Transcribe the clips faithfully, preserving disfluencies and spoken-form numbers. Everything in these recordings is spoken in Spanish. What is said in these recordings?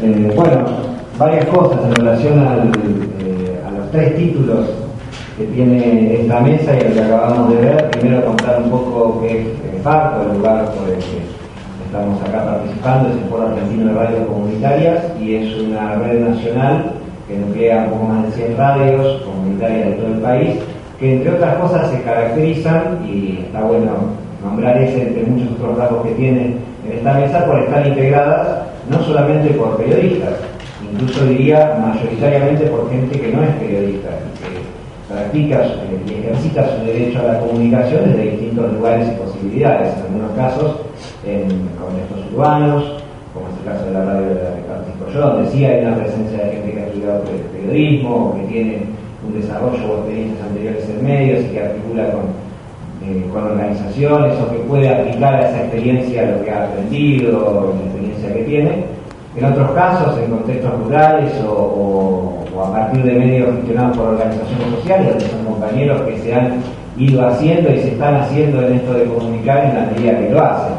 Eh, bueno, varias cosas en relación al, eh, a los tres títulos que tiene esta mesa y el que acabamos de ver. Primero contar un poco qué es eh, FARCO, el lugar por el que estamos acá participando, es el Foro Argentino de Radios Comunitarias, y es una red nacional que nuclea un poco más de cien radios comunitarias de todo el país, que entre otras cosas se caracterizan, y está bueno nombrar ese entre muchos otros rasgos que tienen en esta mesa, por estar integradas no solamente por periodistas, incluso diría mayoritariamente por gente que no es periodista, que practica y ejercita su derecho a la comunicación desde distintos lugares y posibilidades, en algunos casos en contextos urbanos, como es el caso de la radio de la que participo yo, donde sí hay una presencia de gente que ha estudiado periodismo, que tiene un desarrollo o experiencias anteriores en medios y que articula con, eh, con organizaciones, o que puede aplicar a esa experiencia lo que ha aprendido, la experiencia que tiene. En otros casos, en contextos rurales o, o, o a partir de medios gestionados por organizaciones sociales, donde son compañeros que se han ido haciendo y se están haciendo en esto de comunicar en la medida que lo hacen.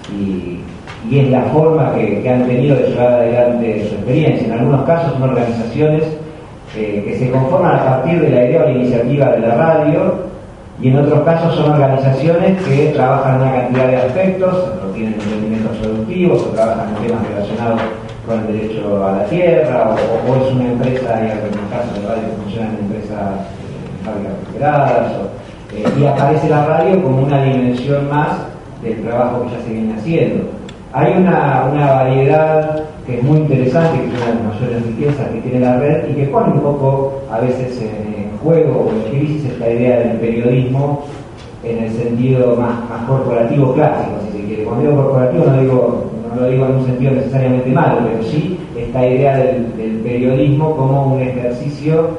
Y, y es la forma que, que han tenido de llevar adelante su experiencia. En algunos casos son organizaciones eh, que se conforman a partir de la idea o la iniciativa de la radio, y en otros casos son organizaciones que trabajan en una cantidad de aspectos, o tienen emprendimientos productivos, o trabajan en temas relacionados con el derecho a la tierra, o, o es una empresa, y en algunos casos de radio funcionan en empresas, en fábricas recuperadas, o, eh, y aparece la radio como una dimensión más del trabajo que ya se viene haciendo. Hay una, una variedad que es muy interesante, que es una de las mayores riquezas que tiene la red, y que pone un poco a veces en, en juego o en crisis esta idea del periodismo en el sentido más, más corporativo clásico, si se quiere. Cuando digo corporativo no, digo, no lo digo en un sentido necesariamente malo, pero sí esta idea del, del periodismo como un ejercicio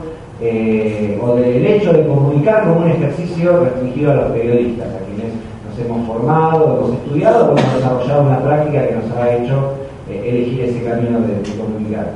eh, o del hecho de comunicar como un ejercicio restringido a los periodistas, a quienes nos hemos formado, hemos estudiado o hemos desarrollado una práctica que nos ha hecho eh, elegir ese camino de, de comunicar.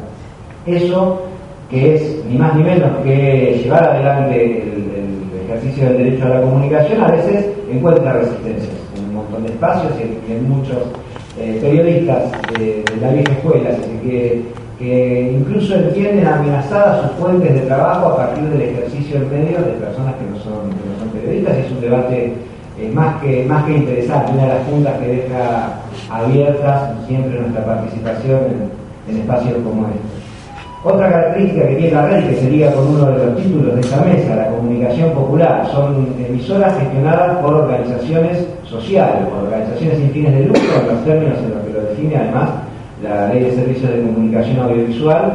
Eso, que es ni más ni menos que llevar adelante el, el ejercicio del derecho a la comunicación, a veces encuentra resistencias en un montón de espacios y en, en muchos eh, periodistas de, de la vieja escuela, así que, que incluso entienden amenazadas sus fuentes de trabajo a partir del ejercicio en medios de personas que no son, que no son periodistas, y es un debate Eh, más que más que interesante, una de las puntas que deja abiertas siempre nuestra participación en, en espacios como este. Otra característica que tiene la red, que sería con uno de los títulos de esta mesa, la comunicación popular, son emisoras gestionadas por organizaciones sociales, por organizaciones sin fines de lucro, en los términos en los que lo define además la Ley de Servicios de Comunicación Audiovisual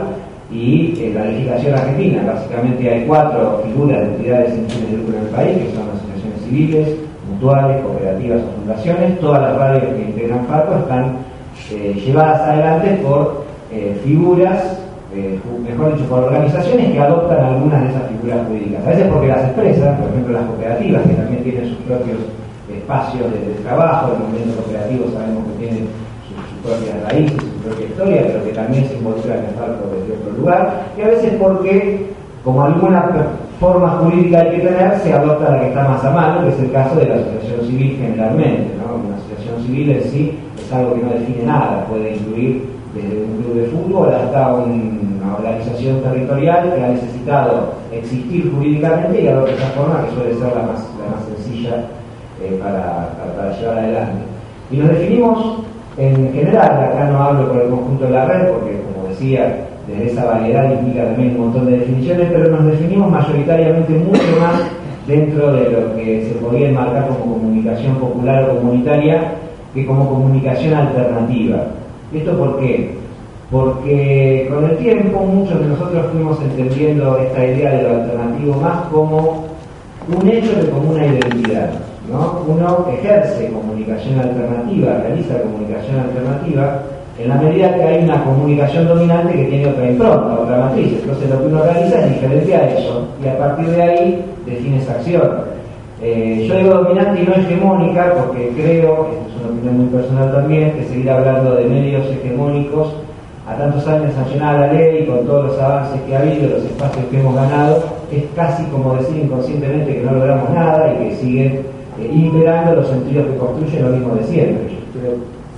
y eh, la legislación argentina. Básicamente hay cuatro figuras de entidades sin fines de lucro en el país, que son las asociaciones civiles, mutuales, cooperativas o fundaciones. Todas las radios que integran FARCO están eh, llevadas adelante por eh, figuras, eh, mejor dicho, por organizaciones que adoptan algunas de esas figuras jurídicas. A veces porque las expresan, por ejemplo las cooperativas, que también tienen sus propios espacios de, de trabajo. El movimiento cooperativo sabemos que tiene sus, sus propias raíces, su propia historia, pero que también se involucran en FARCO desde otro lugar. Y a veces porque, como alguna forma jurídica hay que tener, se adopta la que está más a mano, que es el caso de la asociación civil generalmente, ¿no? Una asociación civil en sí es algo que no define nada, puede incluir desde un club de fútbol hasta un, una organización territorial que ha necesitado existir jurídicamente y adopta esa forma que suele ser la más, la más sencilla eh, para, para, para llevar adelante. Y nos definimos en general, acá no hablo por el conjunto de la red, porque como decía, desde esa variedad implica también un montón de definiciones, pero nos definimos mayoritariamente mucho más dentro de lo que se podría enmarcar como comunicación popular o comunitaria que como comunicación alternativa. ¿Esto por qué? Porque con el tiempo muchos de nosotros fuimos entendiendo esta idea de lo alternativo más como un hecho que como una identidad, ¿no? Uno ejerce comunicación alternativa, realiza comunicación alternativa en la medida que hay una comunicación dominante que tiene otra impronta, otra matriz. Entonces lo que uno realiza es diferente a eso, y a partir de ahí define esa acción. Eh, yo digo dominante y no hegemónica porque creo, esta es una opinión muy personal también, que seguir hablando de medios hegemónicos a tantos años sancionada la ley, con todos los avances que ha habido, los espacios que hemos ganado, es casi como decir inconscientemente que no logramos nada y que siguen eh, imperando los sentidos que construyen lo mismo de siempre. Yo creo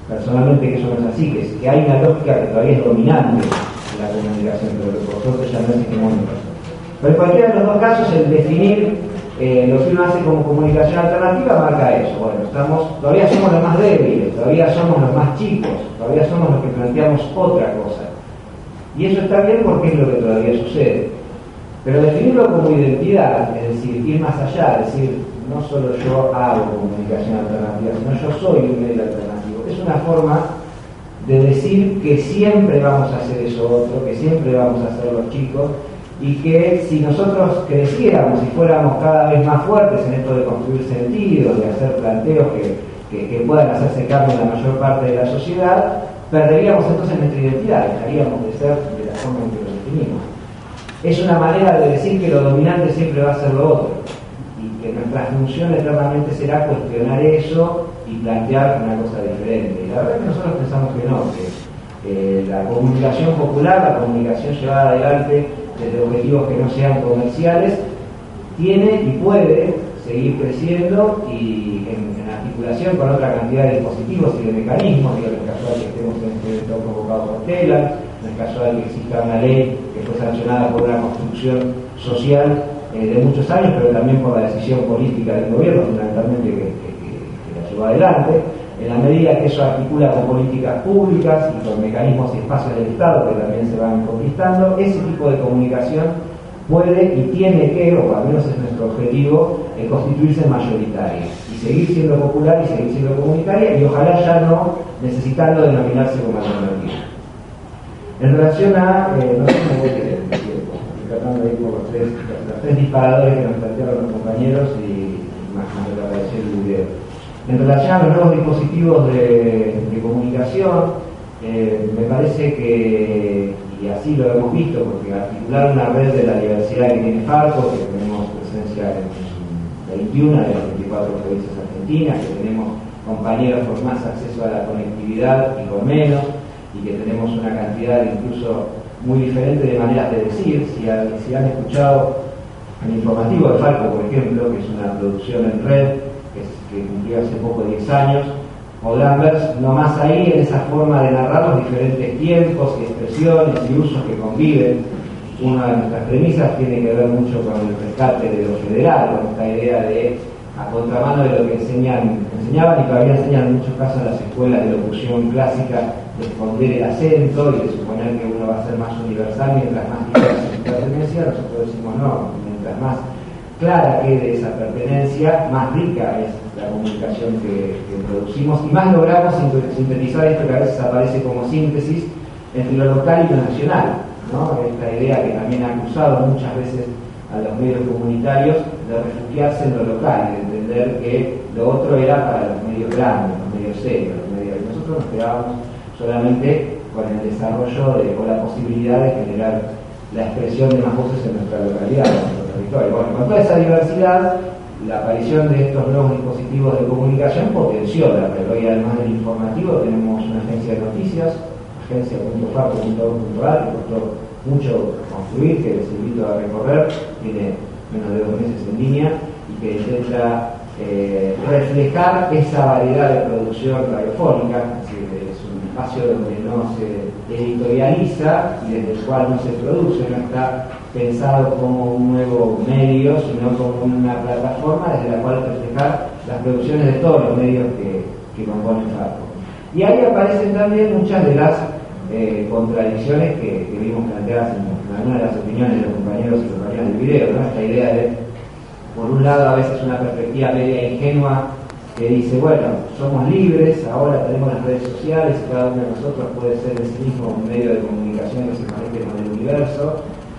personalmente que eso no es así, que, es, que hay una lógica que todavía es dominante en la comunicación, pero que por suerte ya no es hegemónica. Pero en cualquiera de los dos casos, el definir eh, lo que uno hace como comunicación alternativa marca eso. Bueno, estamos, todavía somos los más débiles, todavía somos los más chicos, todavía somos los que planteamos otra cosa. Y eso está bien porque es lo que todavía sucede. Pero definirlo como identidad, es decir, ir más allá, es decir, no solo yo hago comunicación alternativa, sino yo soy un medio alternativo. Es una forma de decir que siempre vamos a hacer eso otro, que siempre vamos a ser los chicos, y que si nosotros creciéramos y fuéramos cada vez más fuertes en esto de construir sentidos, de hacer planteos que, que, que puedan hacerse cargo en la mayor parte de la sociedad, perderíamos entonces nuestra identidad, dejaríamos de ser de la forma en que lo definimos. Es una manera de decir que lo dominante siempre va a ser lo otro, y que nuestra función eternamente será cuestionar eso y plantear una cosa diferente. Y la verdad es que nosotros pensamos que no, que eh, la comunicación popular, la comunicación llevada adelante desde objetivos que no sean comerciales, tiene y puede seguir creciendo y en, en articulación con otra cantidad de dispositivos y de mecanismos. Digo, no es casual que estemos en este evento convocado por TELA, no es casual que exista una ley que fue sancionada por una construcción social eh, de muchos años, pero también por la decisión política del gobierno, fundamentalmente que, que, que, que la llevó adelante. En la medida que eso articula con políticas públicas y con mecanismos y espacios del Estado que también se van conquistando, ese tipo de comunicación puede y tiene que, o al menos es nuestro objetivo, eh, constituirse mayoritaria y seguir siendo popular y seguir siendo comunitaria, y ojalá ya no necesitando denominarse como alternativa. En relación a, eh, no sé cómo voy a leer el tiempo, estoy tratando de ir por los tres, los tres disparadores que nos plantearon los compañeros y más o menos apareció el video. En relación a los nuevos dispositivos de, de comunicación, eh, me parece que, y así lo hemos visto, porque articular una red de la diversidad que tiene Farco, que tenemos presencia en veintiuna de las veinticuatro provincias argentinas, que tenemos compañeros con más acceso a la conectividad y con menos, y que tenemos una cantidad incluso muy diferente de maneras de decir. Si, si han escuchado el informativo de Farco, por ejemplo, que es una producción en red, que, es, que cumplió hace poco diez años, podrán ver nomás ahí en esa forma de narrar los diferentes tiempos y expresiones y usos que conviven. Una de nuestras premisas tiene que ver mucho con el rescate de lo federal, con esta idea de, a contramano de lo que enseñan, enseñaban y todavía enseñan en muchos casos en las escuelas de locución clásica, de esconder el acento y de suponer que uno va a ser más universal mientras más diversa su pertenencia. Nosotros decimos no, mientras más clara quede esa pertenencia, más rica es la comunicación que, que producimos y más logramos sintetizar esto que a veces aparece como síntesis entre lo local y lo nacional, ¿no? Esta idea que también ha acusado muchas veces a los medios comunitarios de refugiarse en lo local, de entender que lo otro era para los medios grandes, los medios serios, los medios. Nosotros nos quedábamos solamente con el desarrollo de, o la posibilidad de generar la expresión de más voces en nuestra localidad, en nuestro territorio. Bueno, con toda esa diversidad, la aparición de estos nuevos dispositivos de comunicación potenció la red. Hoy, además del informativo, tenemos una agencia de noticias, agencia punto farco punto org punto a r, que costó mucho construir, que les invito a recorrer, tiene menos de dos meses en línea y que intenta eh, reflejar esa variedad de producción radiofónica. Es decir, es un espacio donde no se editorializa y desde el cual no se produce, no está pensado como un nuevo medio, sino como una plataforma desde la cual reflejar las producciones de todos los medios que, que componen Farco. Y ahí aparecen también muchas de las eh, contradicciones que, que vimos planteadas en, en algunas de las opiniones de los compañeros y compañeras del video, ¿no? Esta idea de, por un lado, a veces una perspectiva media ingenua que dice, bueno, somos libres, ahora tenemos las redes sociales y cada uno de nosotros puede ser en sí mismo un medio de comunicación que se conecte con el universo.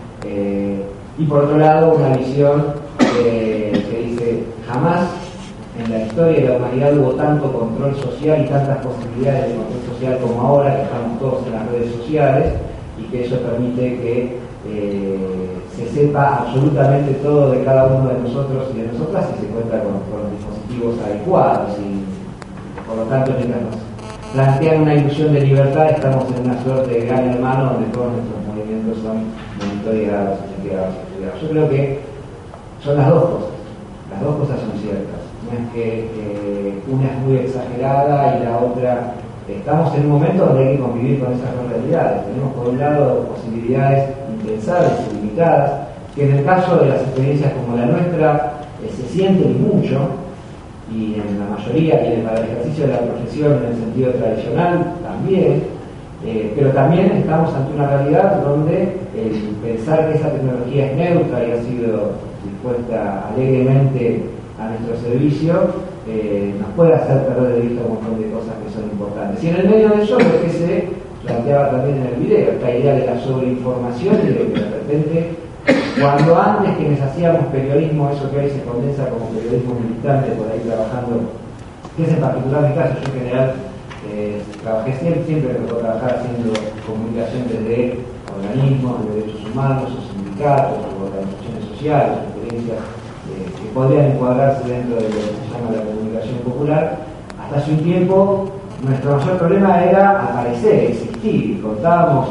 Eh, y por otro lado, una visión eh, que dice, jamás en la historia de la humanidad hubo tanto control social y tantas posibilidades de control social como ahora, que estamos todos en las redes sociales, y que eso permite que eh, se sepa absolutamente todo de cada uno de nosotros y de nosotras si se cuenta con, con los dispositivos adecuados. Y por lo tanto, mientras nos plantean una ilusión de libertad, estamos en una suerte de gran hermano donde todos nuestros movimientos son monitoreados, chequeados, estudiados. Yo creo que son las dos cosas, las dos cosas son ciertas. No es que eh, una es muy exagerada y la otra estamos en un momento donde hay que convivir con esas dos realidades. Tenemos por un lado posibilidades impensables y limitadas, que en el caso de las experiencias como la nuestra eh, se sienten mucho, y en la mayoría, y para el ejercicio de la profesión en el sentido tradicional también, eh, pero también estamos ante una realidad donde el pensar que esa tecnología es neutra y ha sido dispuesta alegremente a nuestro servicio, eh, nos puede hacer perder de vista un montón de cosas que son importantes. Y en el medio de eso es que se planteaba también en el video, esta idea de la sobreinformación y de que de repente, cuando antes quienes hacíamos periodismo, eso que hoy se condensa como periodismo militante, por ahí trabajando, que es en particular mi caso, yo en general eh, trabajé siempre, siempre me tocó trabajar haciendo comunicación desde organismos de derechos humanos, o sindicatos, o organizaciones sociales, experiencias eh, que podrían encuadrarse dentro de lo que se llama la comunicación popular. Hasta hace un tiempo nuestro mayor problema era aparecer, existir, y contábamos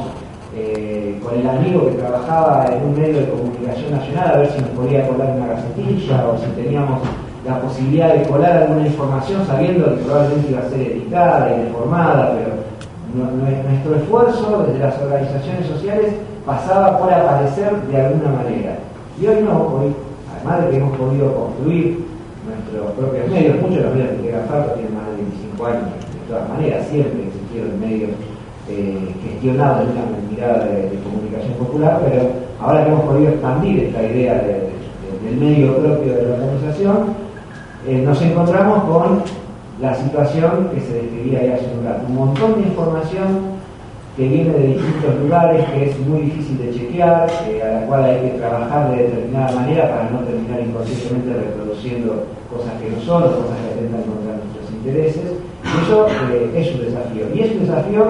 Eh, con el amigo que trabajaba en un medio de comunicación nacional a ver si nos podía colar una gacetilla o si teníamos la posibilidad de colar alguna información sabiendo que probablemente iba a ser editada y deformada, pero no, no, nuestro esfuerzo desde las organizaciones sociales pasaba por aparecer de alguna manera. Y hoy no, hoy, además de que hemos podido construir nuestros propios medios, muchos de los medios que llegan Farco tienen más de veinticinco años, de todas maneras siempre existieron medios Eh, gestionado de una mirada de, de comunicación popular, pero ahora que hemos podido expandir esta idea de, de, del medio propio de la organización, eh, nos encontramos con la situación que se describía ahí hace un rato, un montón de información que viene de distintos lugares, que es muy difícil de chequear, eh, a la cual hay que trabajar de determinada manera para no terminar inconscientemente reproduciendo cosas que no son, o cosas que atentan contra nuestros intereses. Y eso eh, es un desafío, y es un desafío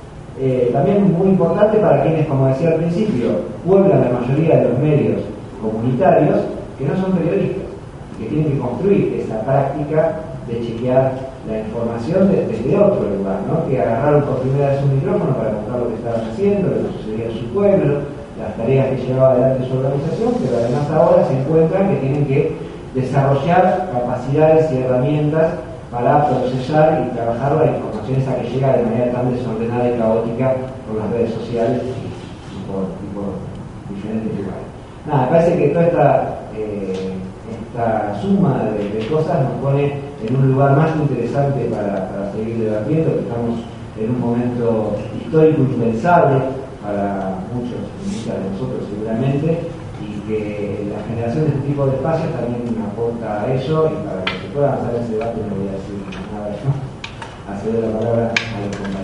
Eh, también muy importante para quienes, como decía al principio, pueblan la mayoría de los medios comunitarios que no son periodistas y que tienen que construir esa práctica de chequear la información desde, desde otro lugar, ¿no? Que agarraron por primera vez un micrófono para contar lo que estaban haciendo, lo que sucedía en su pueblo, las tareas que llevaba adelante su organización, pero además ahora se encuentran que tienen que desarrollar capacidades y herramientas para procesar y trabajar la información esa que llega de manera tan desordenada y caótica por las redes sociales y, y, por, y por diferentes lugares. Nada, me parece que toda esta, eh, esta suma de, de cosas nos pone en un lugar más interesante para, para seguir debatiendo, que estamos en un momento histórico impensable para muchos, muchas de nosotros seguramente, y que la generación de este tipo de espacios también aporta a eso, y para que se pueda avanzar ese debate no voy a decir nada, ¿no? A ceder la palabra a los compañeros.